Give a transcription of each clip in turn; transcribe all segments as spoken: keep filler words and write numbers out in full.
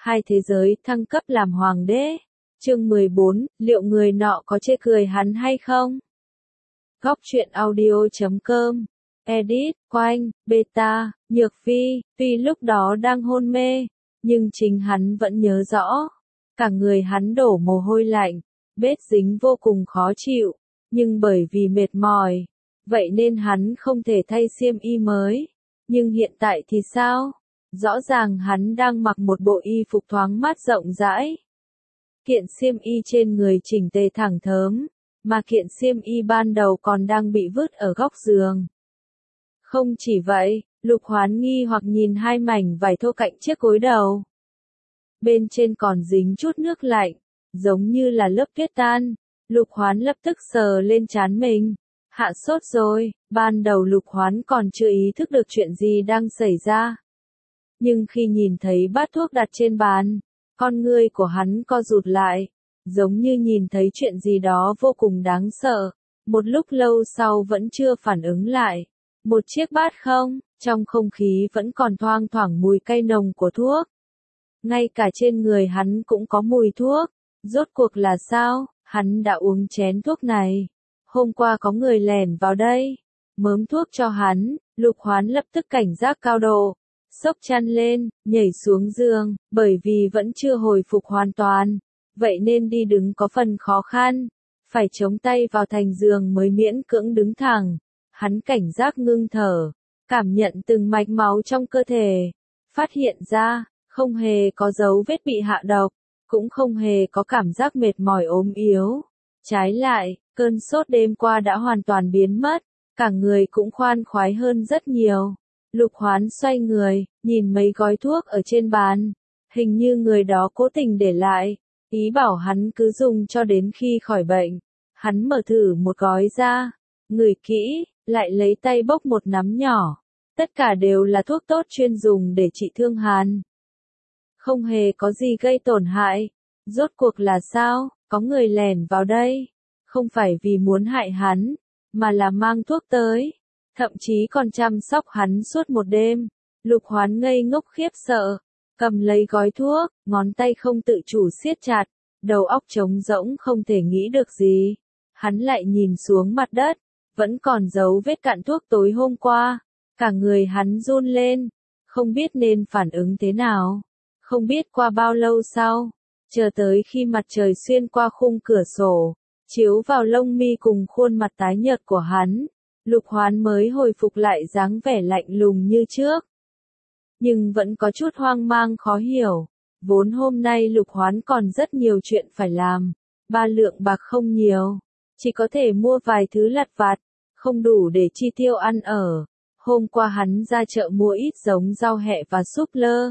hai thế giới thăng cấp làm hoàng đế. Chương mười bốn, liệu người nọ có chê cười hắn hay không? Góc truyện audio chấm com. Edit, Quanh, Beta, Nhược Vi, tuy lúc đó đang hôn mê, nhưng chính hắn vẫn nhớ rõ. Cả người hắn đổ mồ hôi lạnh, bết dính vô cùng khó chịu, nhưng bởi vì mệt mỏi, vậy nên hắn không thể thay xiêm y mới. Nhưng hiện tại thì sao? Rõ ràng hắn đang mặc một bộ y phục thoáng mát rộng rãi. Kiện xiêm y trên người chỉnh tề thẳng thớm, mà kiện xiêm y ban đầu còn đang bị vứt ở góc giường. Không chỉ vậy, Lục Hoán nghi hoặc nhìn hai mảnh vải thô cạnh chiếc gối đầu. Bên trên còn dính chút nước lạnh, giống như là lớp tuyết tan. Lục Hoán lập tức sờ lên trán mình. Hạ sốt rồi, ban đầu Lục Hoán còn chưa ý thức được chuyện gì đang xảy ra. Nhưng khi nhìn thấy bát thuốc đặt trên bàn, con ngươi của hắn co rụt lại, giống như nhìn thấy chuyện gì đó vô cùng đáng sợ. Một lúc lâu sau vẫn chưa phản ứng lại. Một chiếc bát không, trong không khí vẫn còn thoang thoảng mùi cay nồng của thuốc. Ngay cả trên người hắn cũng có mùi thuốc. Rốt cuộc là sao? Hắn đã uống chén thuốc này. Hôm qua có người lẻn vào đây, mớm thuốc cho hắn. Lục Hoán lập tức cảnh giác cao độ, xốc chăn lên, nhảy xuống giường, bởi vì vẫn chưa hồi phục hoàn toàn, vậy nên đi đứng có phần khó khăn, phải chống tay vào thành giường mới miễn cưỡng đứng thẳng. Hắn cảnh giác ngưng thở, cảm nhận từng mạch máu trong cơ thể, phát hiện ra, không hề có dấu vết bị hạ độc, cũng không hề có cảm giác mệt mỏi ốm yếu. Trái lại, cơn sốt đêm qua đã hoàn toàn biến mất, cả người cũng khoan khoái hơn rất nhiều. Lục Hoán xoay người, nhìn mấy gói thuốc ở trên bàn, hình như người đó cố tình để lại, ý bảo hắn cứ dùng cho đến khi khỏi bệnh. Hắn mở thử một gói ra, ngửi kỹ, lại lấy tay bốc một nắm nhỏ. Tất cả đều là thuốc tốt chuyên dùng để trị thương hàn. Không hề có gì gây tổn hại. Rốt cuộc là sao? Có người lẻn vào đây, không phải vì muốn hại hắn, mà là mang thuốc tới. Thậm chí còn chăm sóc hắn suốt một đêm. Lục Hoán ngây ngốc khiếp sợ, cầm lấy gói thuốc, ngón tay không tự chủ siết chặt, đầu óc trống rỗng không thể nghĩ được gì. Hắn lại nhìn xuống mặt đất, vẫn còn dấu vết cặn thuốc tối hôm qua. Cả người hắn run lên, không biết nên phản ứng thế nào. Không biết qua bao lâu sau, chờ tới khi mặt trời xuyên qua khung cửa sổ, chiếu vào lông mi cùng khuôn mặt tái nhợt của hắn, Lục Hoán mới hồi phục lại dáng vẻ lạnh lùng như trước. Nhưng vẫn có chút hoang mang khó hiểu. Vốn hôm nay Lục Hoán còn rất nhiều chuyện phải làm. Ba lượng bạc không nhiều, chỉ có thể mua vài thứ lặt vặt, không đủ để chi tiêu ăn ở. Hôm qua hắn ra chợ mua ít giống rau hẹ và súp lơ.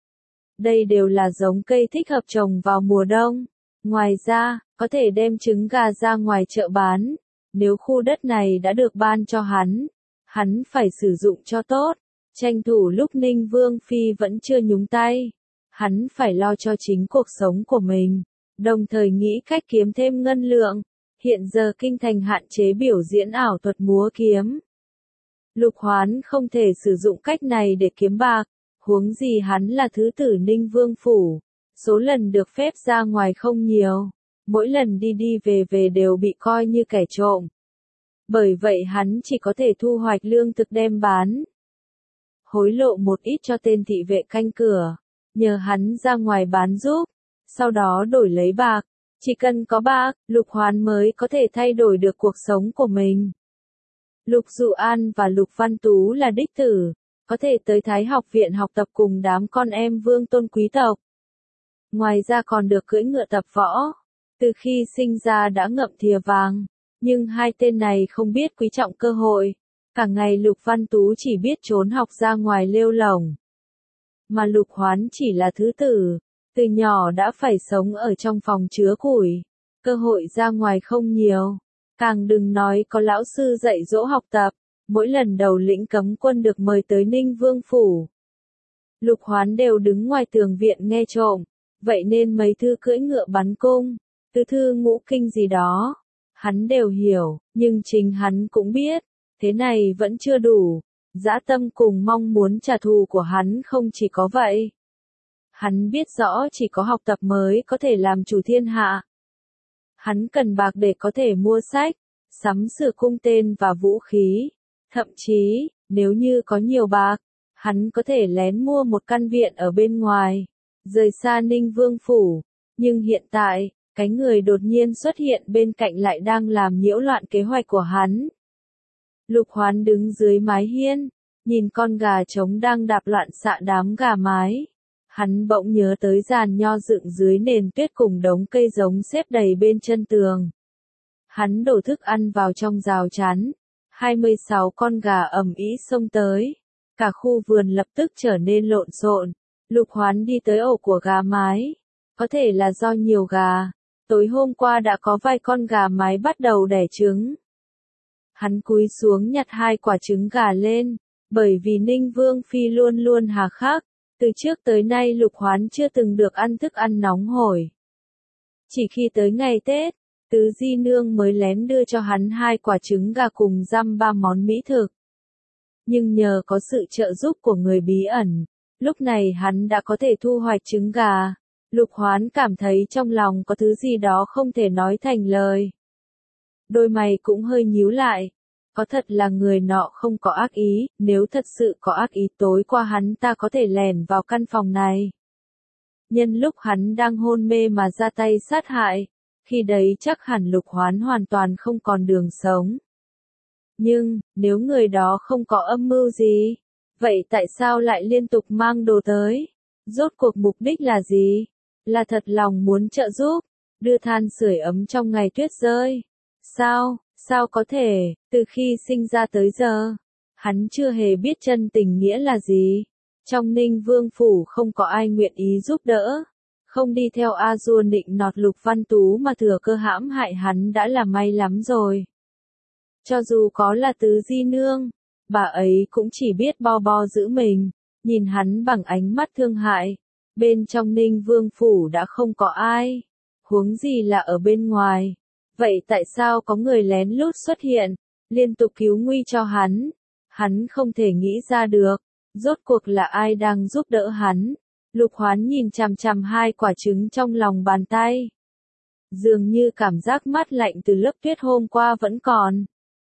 Đây đều là giống cây thích hợp trồng vào mùa đông. Ngoài ra, có thể đem trứng gà ra ngoài chợ bán. Nếu khu đất này đã được ban cho hắn, hắn phải sử dụng cho tốt. Tranh thủ lúc Ninh Vương Phi vẫn chưa nhúng tay, hắn phải lo cho chính cuộc sống của mình, đồng thời nghĩ cách kiếm thêm ngân lượng. Hiện giờ kinh thành hạn chế biểu diễn ảo thuật múa kiếm. Lục Hoán không thể sử dụng cách này để kiếm bạc, huống gì hắn là thứ tử Ninh Vương Phủ. Số lần được phép ra ngoài không nhiều, mỗi lần đi đi về về đều bị coi như kẻ trộm. Bởi vậy hắn chỉ có thể thu hoạch lương thực đem bán. Hối lộ một ít cho tên thị vệ canh cửa, nhờ hắn ra ngoài bán giúp, sau đó đổi lấy bạc. Chỉ cần có bạc, Lục Hoán mới có thể thay đổi được cuộc sống của mình. Lục Dụ An và Lục Văn Tú là đích tử, có thể tới Thái Học Viện học tập cùng đám con em vương tôn quý tộc. Ngoài ra còn được cưỡi ngựa tập võ, từ khi sinh ra đã ngậm thìa vàng, nhưng hai tên này không biết quý trọng cơ hội. Cả ngày Lục Văn Tú chỉ biết trốn học ra ngoài lêu lổng. Mà Lục Hoán chỉ là thứ tử, từ nhỏ đã phải sống ở trong phòng chứa củi, cơ hội ra ngoài không nhiều. Càng đừng nói có lão sư dạy dỗ học tập, mỗi lần đầu lĩnh cấm quân được mời tới Ninh Vương Phủ. Lục Hoán đều đứng ngoài tường viện nghe trộm, vậy nên mấy thư cưỡi ngựa bắn cung, tứ thư ngũ kinh gì đó, hắn đều hiểu, nhưng chính hắn cũng biết, thế này vẫn chưa đủ. Dã tâm cùng mong muốn trả thù của hắn không chỉ có vậy. Hắn biết rõ chỉ có học tập mới có thể làm chủ thiên hạ. Hắn cần bạc để có thể mua sách, sắm sửa cung tên và vũ khí. Thậm chí, nếu như có nhiều bạc, hắn có thể lén mua một căn viện ở bên ngoài, rời xa Ninh Vương Phủ. Nhưng hiện tại, cái người đột nhiên xuất hiện bên cạnh lại đang làm nhiễu loạn kế hoạch của hắn. Lục Hoán đứng dưới mái hiên, nhìn con gà trống đang đạp loạn xạ đám gà mái. Hắn bỗng nhớ tới giàn nho dựng dưới nền tuyết cùng đống cây giống xếp đầy bên chân tường. Hắn đổ thức ăn vào trong rào chắn. hai mươi sáu con gà ầm ĩ xông tới. Cả khu vườn lập tức trở nên lộn xộn. Lục Hoán đi tới ổ của gà mái. Có thể là do nhiều gà. Tối hôm qua đã có vài con gà mái bắt đầu đẻ trứng. Hắn cúi xuống nhặt hai quả trứng gà lên. Bởi vì Ninh Vương Phi luôn luôn hà khắc. Từ trước tới nay Lục Hoán chưa từng được ăn thức ăn nóng hổi. Chỉ khi tới ngày Tết, Tứ Di Nương mới lén đưa cho hắn hai quả trứng gà cùng dăm ba món mỹ thực. Nhưng nhờ có sự trợ giúp của người bí ẩn, lúc này hắn đã có thể thu hoạch trứng gà. Lục Hoán cảm thấy trong lòng có thứ gì đó không thể nói thành lời. Đôi mày cũng hơi nhíu lại. Có thật là người nọ không có ác ý, nếu thật sự có ác ý tối qua hắn ta có thể lẻn vào căn phòng này. Nhân lúc hắn đang hôn mê mà ra tay sát hại, khi đấy chắc hẳn Lục Hoán hoàn toàn không còn đường sống. Nhưng, nếu người đó không có âm mưu gì, vậy tại sao lại liên tục mang đồ tới? Rốt cuộc mục đích là gì? Là thật lòng muốn trợ giúp, đưa than sưởi ấm trong ngày tuyết rơi. Sao, sao có thể, từ khi sinh ra tới giờ, hắn chưa hề biết chân tình nghĩa là gì. Trong Ninh Vương Phủ không có ai nguyện ý giúp đỡ. Không đi theo A Dua nịnh nọt Lục Văn Tú mà thừa cơ hãm hại hắn đã là may lắm rồi. Cho dù có là Tứ Di Nương, bà ấy cũng chỉ biết bo bo giữ mình, nhìn hắn bằng ánh mắt thương hại. Bên trong Ninh Vương Phủ đã không có ai, huống gì là ở bên ngoài. Vậy tại sao có người lén lút xuất hiện, liên tục cứu nguy cho hắn? Hắn không thể nghĩ ra được, rốt cuộc là ai đang giúp đỡ hắn? Lục Hoán nhìn chằm chằm hai quả trứng trong lòng bàn tay. Dường như cảm giác mát lạnh từ lớp tuyết hôm qua vẫn còn.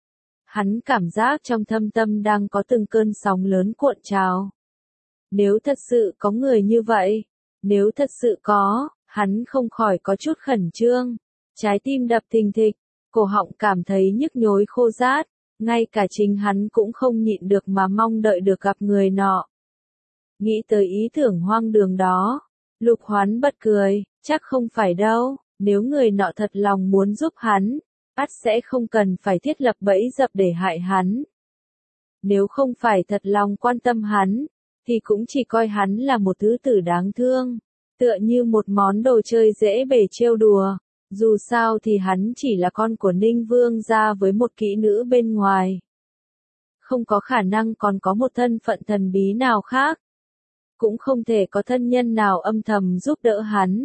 Hắn cảm giác trong thâm tâm đang có từng cơn sóng lớn cuộn trào. Nếu thật sự có người như vậy, nếu thật sự có, hắn không khỏi có chút khẩn trương. Trái tim đập thình thịch, cổ họng cảm thấy nhức nhối khô rát, ngay cả chính hắn cũng không nhịn được mà mong đợi được gặp người nọ. Nghĩ tới ý tưởng hoang đường đó, Lục Hoán bật cười, chắc không phải đâu, nếu người nọ thật lòng muốn giúp hắn, ắt sẽ không cần phải thiết lập bẫy dập để hại hắn. Nếu không phải thật lòng quan tâm hắn, thì cũng chỉ coi hắn là một thứ tử đáng thương, tựa như một món đồ chơi dễ bề trêu đùa. Dù sao thì hắn chỉ là con của Ninh Vương gia với một kỹ nữ bên ngoài. Không có khả năng còn có một thân phận thần bí nào khác. Cũng không thể có thân nhân nào âm thầm giúp đỡ hắn.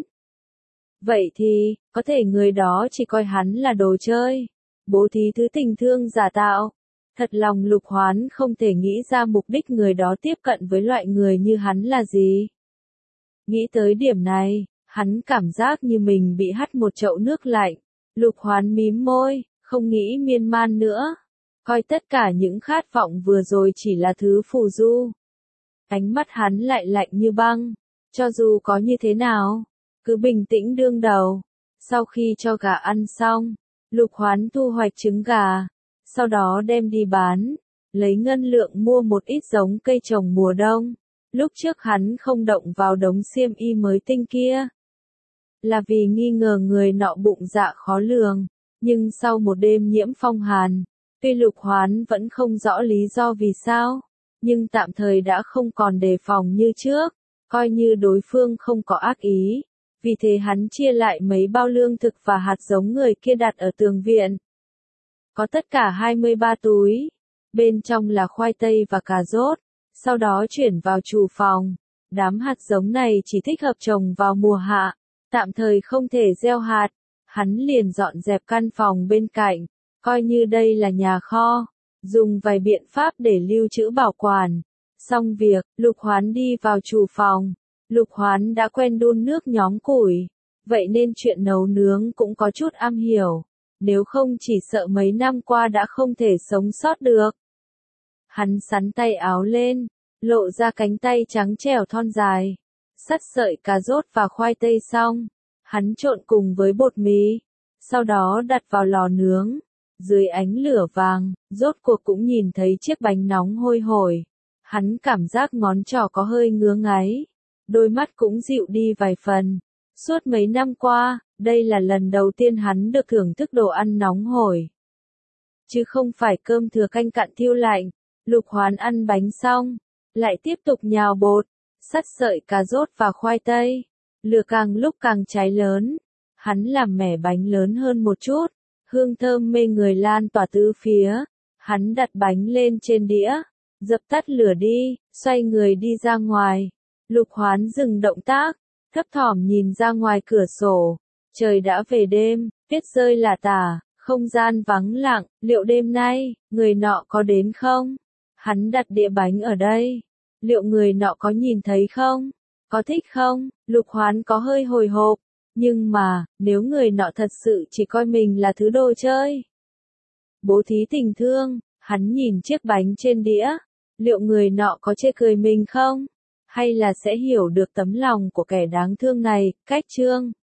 Vậy thì, có thể người đó chỉ coi hắn là đồ chơi, bố thí thứ tình thương giả tạo. Thật lòng Lục Hoán không thể nghĩ ra mục đích người đó tiếp cận với loại người như hắn là gì. Nghĩ tới điểm này, hắn cảm giác như mình bị hắt một chậu nước lạnh. Lục Hoán mím môi, không nghĩ miên man nữa. Coi tất cả những khát vọng vừa rồi chỉ là thứ phù du. Ánh mắt hắn lại lạnh như băng. Cho dù có như thế nào, cứ bình tĩnh đương đầu. Sau khi cho gà ăn xong, Lục Hoán thu hoạch trứng gà. Sau đó đem đi bán. Lấy ngân lượng mua một ít giống cây trồng mùa đông. Lúc trước hắn không động vào đống xiêm y mới tinh kia. Là vì nghi ngờ người nọ bụng dạ khó lường. Nhưng sau một đêm nhiễm phong hàn, tuy Lục Hoán vẫn không rõ lý do vì sao, nhưng tạm thời đã không còn đề phòng như trước, coi như đối phương không có ác ý. Vì thế hắn chia lại mấy bao lương thực và hạt giống người kia đặt ở tường viện. Có tất cả hai mươi ba túi, bên trong là khoai tây và cà rốt, sau đó chuyển vào chủ phòng. Đám hạt giống này chỉ thích hợp trồng vào mùa hạ, tạm thời không thể gieo hạt. Hắn liền dọn dẹp căn phòng bên cạnh, coi như đây là nhà kho, dùng vài biện pháp để lưu trữ bảo quản. Xong việc, Lục Hoán đi vào chủ phòng. Lục Hoán đã quen đun nước nhóm củi, vậy nên chuyện nấu nướng cũng có chút am hiểu, nếu không chỉ sợ mấy năm qua đã không thể sống sót được. Hắn xắn tay áo lên, lộ ra cánh tay trắng trẻo thon dài, sắt sợi cà rốt và khoai tây xong, hắn trộn cùng với bột mì, sau đó đặt vào lò nướng. Dưới ánh lửa vàng, rốt cuộc cũng nhìn thấy chiếc bánh nóng hôi hổi. Hắn cảm giác ngón trỏ có hơi ngứa ngáy, đôi mắt cũng dịu đi vài phần. Suốt mấy năm qua, đây là lần đầu tiên hắn được thưởng thức đồ ăn nóng hổi, chứ không phải cơm thừa canh cặn thiêu lạnh. Lục Hoán ăn bánh xong, lại tiếp tục nhào bột, sắt sợi cà rốt và khoai tây. Lửa càng lúc càng cháy lớn, hắn làm mẻ bánh lớn hơn một chút, hương thơm mê người lan tỏa tứ phía. Hắn đặt bánh lên trên đĩa, dập tắt lửa đi, xoay người đi ra ngoài. Lục Hoán dừng động tác, thấp thỏm nhìn ra ngoài cửa sổ. Trời đã về đêm, tuyết rơi lả tả, không gian vắng lặng. Liệu đêm nay, người nọ có đến không? Hắn đặt đĩa bánh ở đây. Liệu người nọ có nhìn thấy không? Có thích không? Lục Hoán có hơi hồi hộp. Nhưng mà, nếu người nọ thật sự chỉ coi mình là thứ đồ chơi, bố thí tình thương, hắn nhìn chiếc bánh trên đĩa. Liệu người nọ có chê cười mình không? Hay là sẽ hiểu được tấm lòng của kẻ đáng thương này? Cách chương